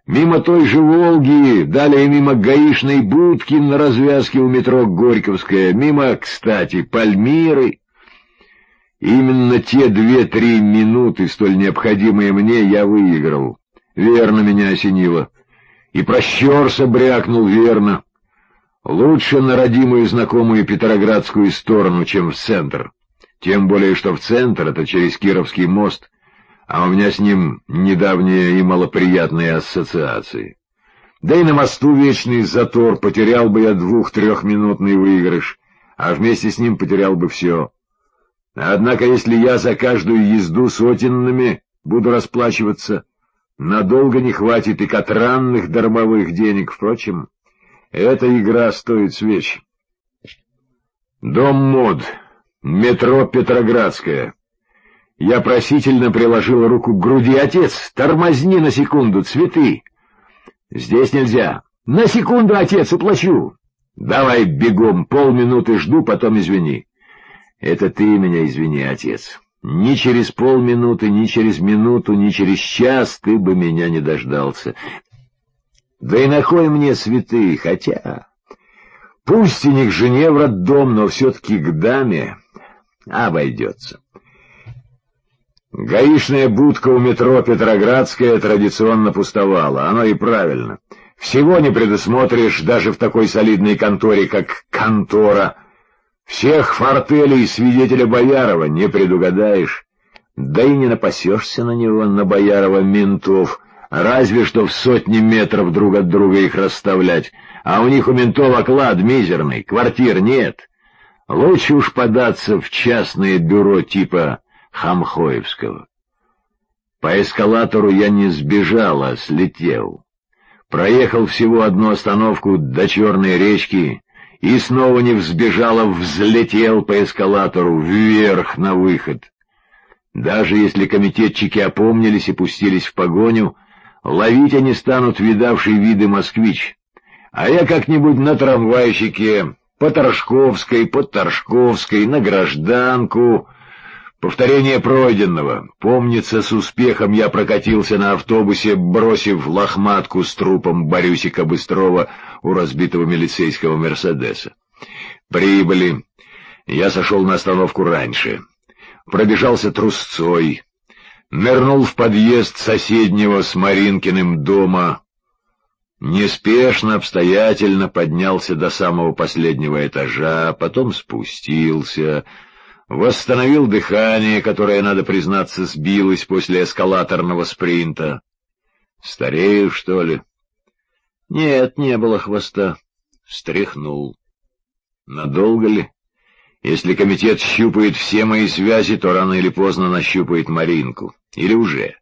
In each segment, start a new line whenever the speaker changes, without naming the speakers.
Мимо той же «Волги», далее мимо гаишной будки на развязке у метро Горьковская, мимо, кстати, Пальмиры. Именно те 2-3 минуты, столь необходимые мне, я выиграл. Верно меня осенило. И прощерся брякнул верно. Лучше на родимую знакомую петроградскую сторону, чем в центр. Тем более, что в центр — это через Кировский мост, а у меня с ним недавние и малоприятные ассоциации. Да и на мосту вечный затор, потерял бы я 2-3-минутный выигрыш, а вместе с ним потерял бы все. Однако, если я за каждую езду сотенными буду расплачиваться, надолго не хватит и катранных дармовых денег. Впрочем, эта игра стоит свеч. Дом мод, метро Петроградская. Я просительно приложил руку к груди. «Отец, тормозни на секунду, цветы!» «Здесь нельзя». «На секунду, отец, уплачу». «Давай бегом, полминуты жду, потом извини». «Это ты меня извини, отец. Ни через полминуты, ни через минуту, ни через час ты бы меня не дождался. Да и на кой мне цветы, хотя... Пусть и не к жене в роддом, но все-таки к даме обойдется». Гаишная будка у метро Петроградская традиционно пустовала. Оно и правильно. Всего не предусмотришь даже в такой солидной конторе, как контора. Всех фортелей свидетеля Боярова не предугадаешь. Да и не напасешься на него, на Боярова, ментов, разве что в сотни метров друг от друга их расставлять. А у них у ментов оклад мизерный, квартир нет. Лучше уж податься в частное бюро типа Хамхоевского. По эскалатору я не сбежал, а слетел. Проехал всего одну остановку до Черной речки и снова не взбежал, а взлетел по эскалатору вверх на выход. Даже если комитетчики опомнились и пустились в погоню, ловить они станут видавший виды москвич. А я как-нибудь на трамвайщике, по Торжковской, на Гражданку. Повторение пройденного. Помнится, с успехом я прокатился на автобусе, бросив лохматку с трупом Борюсика Быстрова у разбитого милицейского «Мерседеса». Прибыли. Я сошел на остановку раньше. Пробежался трусцой. Нырнул в подъезд соседнего с Маринкиным дома. Неспешно, обстоятельно поднялся до самого последнего этажа, потом спустился... Восстановил дыхание, которое, надо признаться, сбилось после эскалаторного спринта. Старею, что ли? Нет, не было хвоста. Стряхнул. Надолго ли? Если комитет щупает все мои связи, то рано или поздно нащупает Маринку. Или уже?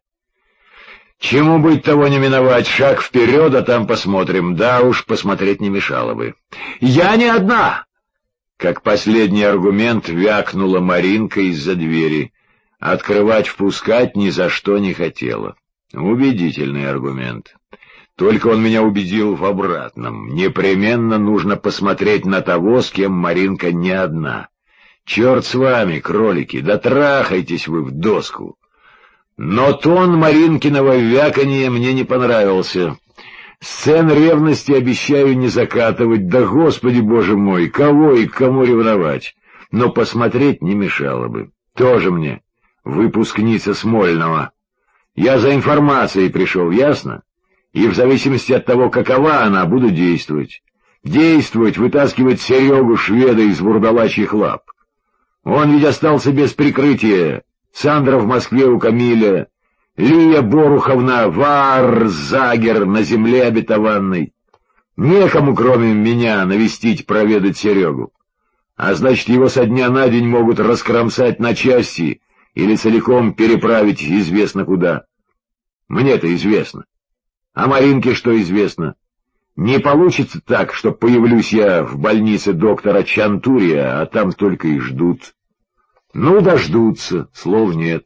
Чему быть, того не миновать. Шаг вперед, а там посмотрим. Да уж, посмотреть не мешало бы. «Я не одна!» Как последний аргумент вякнула Маринка из-за двери. Открывать-впускать ни за что не хотела. Убедительный аргумент. Только он меня убедил в обратном. Непременно нужно посмотреть на того, с кем Маринка не одна. Черт с вами, кролики, да трахайтесь вы в доску. Но тон Маринкиного вяканья мне не понравился. Сцен ревности обещаю не закатывать, да, Господи Боже мой, кого и к кому ревновать. Но посмотреть не мешало бы. Тоже мне выпускница Смольного. Я за информацией пришел, ясно? И в зависимости от того, какова она, буду действовать. Действовать, вытаскивать Серегу Шведа из вурдалачьих лап. Он ведь остался без прикрытия. Сандра в Москве у Камиля, Лия Боруховна Варзагер на земле обетованной. Некому, кроме меня, навестить, проведать Серегу. А значит, его со дня на день могут раскромсать на части или целиком переправить известно куда. Мне-то известно. А Маринке что известно? Не получится так, что появлюсь я в больнице доктора Чантурия, а там только и ждут. Ну, дождутся, слов нет.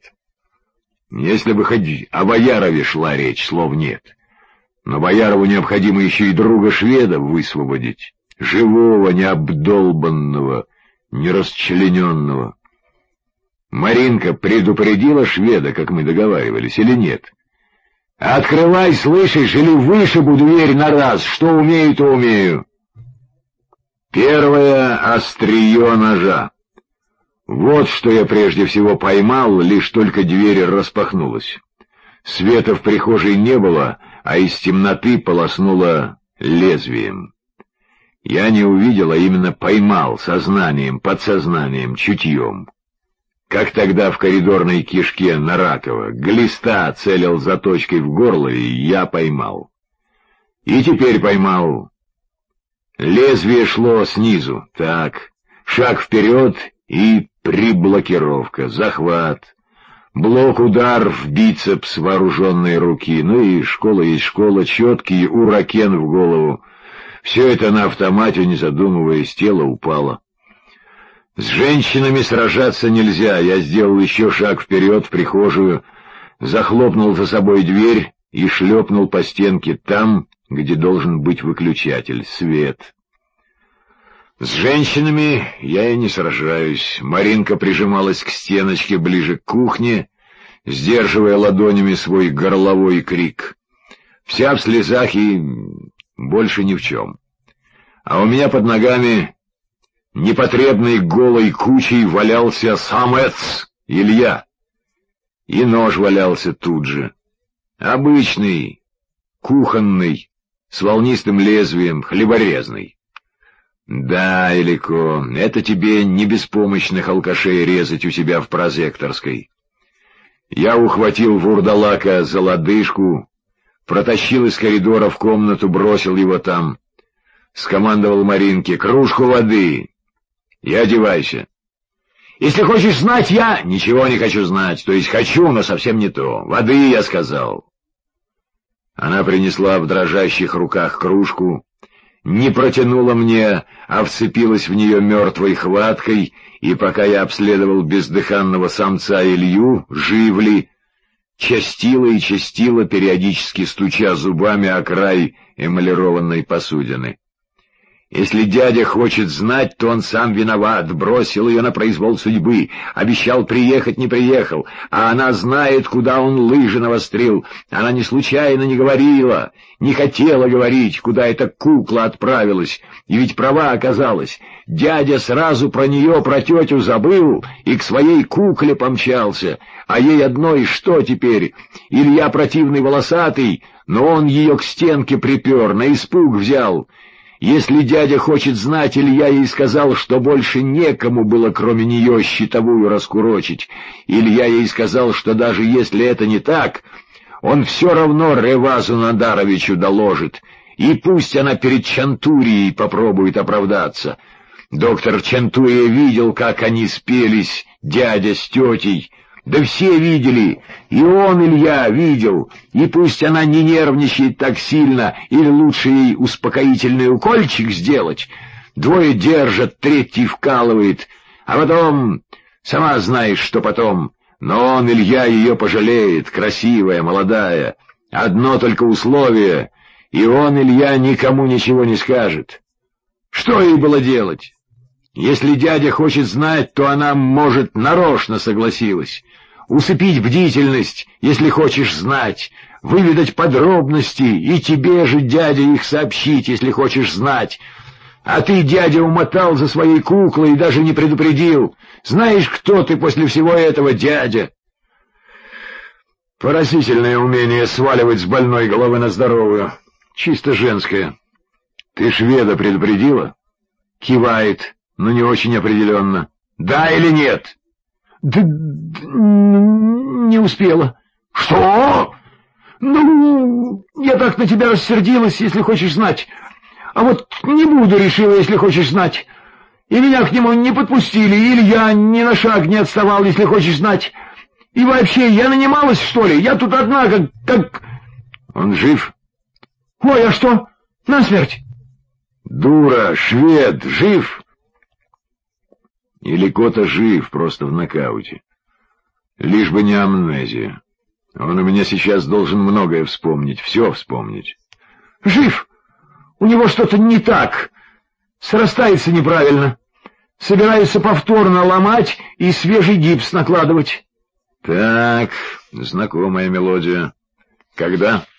Если бы хоть о Боярове шла речь, слов нет. Но Боярову необходимо еще и друга Шведа высвободить. Живого, необдолбанного, нерасчлененного. Маринка предупредила Шведа, как мы договаривались, или нет? Открывай, слышишь, или вышибу дверь на раз. Что умею, то умею. Первое острие ножа. Вот что я прежде всего поймал, лишь только дверь распахнулась. Света в прихожей не было, а из темноты полоснуло лезвием. Я не увидел, а именно поймал сознанием, подсознанием, чутьем. Как тогда в коридорной кишке на Ракова. Глиста целил заточкой в горло, и я поймал. И теперь поймал. Лезвие шло снизу. Так, шаг вперед и приблокировка, захват. Блок-удар в бицепс вооруженной руки. Ну и школа есть школа, четкий уракен в голову. Все это на автомате, не задумываясь, тело упало. С женщинами сражаться нельзя. Я сделал еще шаг вперед в прихожую, захлопнул за собой дверь и шлепнул по стенке там, где должен быть выключатель, свет. С женщинами я и не сражаюсь. Маринка прижималась к стеночке ближе к кухне, сдерживая ладонями свой горловой крик. Вся в слезах и больше ни в чем. А у меня под ногами непотребной голой кучей валялся самец Илья. И нож валялся тут же. Обычный, кухонный, с волнистым лезвием, хлеборезный. Да, Илико, это тебе не беспомощных алкашей резать у себя в прозекторской. Я ухватил вурдалака за лодыжку, протащил из коридора в комнату, бросил его там. Скомандовал Маринке: кружку воды и одевайся. Если хочешь знать, я ничего не хочу знать, то есть хочу, но совсем не то. Воды, я сказал. Она принесла в дрожащих руках кружку, не протянула мне, а вцепилась в нее мертвой хваткой, и пока я обследовал бездыханного самца Илью, живли, частила и частила, периодически стуча зубами о край эмалированной посудины. Если дядя хочет знать, то он сам виноват, бросил ее на произвол судьбы, обещал приехать, не приехал, а она знает, куда он лыжи навострил. Она не случайно не говорила, не хотела говорить, куда эта кукла отправилась, и ведь права оказалась. Дядя сразу про нее, про тетю забыл и к своей кукле помчался, а ей одной что теперь? Илья противный волосатый, но он ее к стенке припер, на испуг взял. Если дядя хочет знать, Илья ей сказал, что больше некому было кроме нее щитовую раскурочить. Илья ей сказал, что даже если это не так, он все равно Ревазу Надаровичу доложит, и пусть она перед Чантурией попробует оправдаться. Доктор Чантурия видел, как они спелись, дядя с тетей. Да все видели, и он, Илья, видел, и пусть она не нервничает так сильно, или лучше ей успокоительный укольчик сделать. Двое держат, третий вкалывает, а потом, сама знаешь, что потом, но он, Илья, ее пожалеет, красивая, молодая. Одно только условие, и он, Илья, никому ничего не скажет. Что ей было делать? Если дядя хочет знать, то она, может, нарочно согласилась. Усыпить бдительность, если хочешь знать, выведать подробности, и тебе же, дядя, их сообщить, если хочешь знать. А ты, дядя, умотал за своей куклой и даже не предупредил. Знаешь, кто ты после всего этого, дядя? Поразительное умение сваливать с больной головы на здоровую. Чисто женское. Ты шведа предупредила? Кивает, но не очень определенно. Да или нет? Да не успела. Что? Ну, я так на тебя рассердилась, если хочешь знать. А вот не буду, решила, если хочешь знать. И меня к нему не подпустили, или я ни на шаг не отставал, если хочешь знать. И вообще, я нанималась, что ли? Я тут одна, как... Он жив? Ой, а что? Насмерть? Дура, швед, жив? Или Кота жив, просто в нокауте. Лишь бы не амнезия. Он у меня сейчас должен многое вспомнить, все вспомнить. Жив! У него что-то не так. Срастается неправильно. Собирается повторно ломать и свежий гипс накладывать. Так, знакомая мелодия. Когда?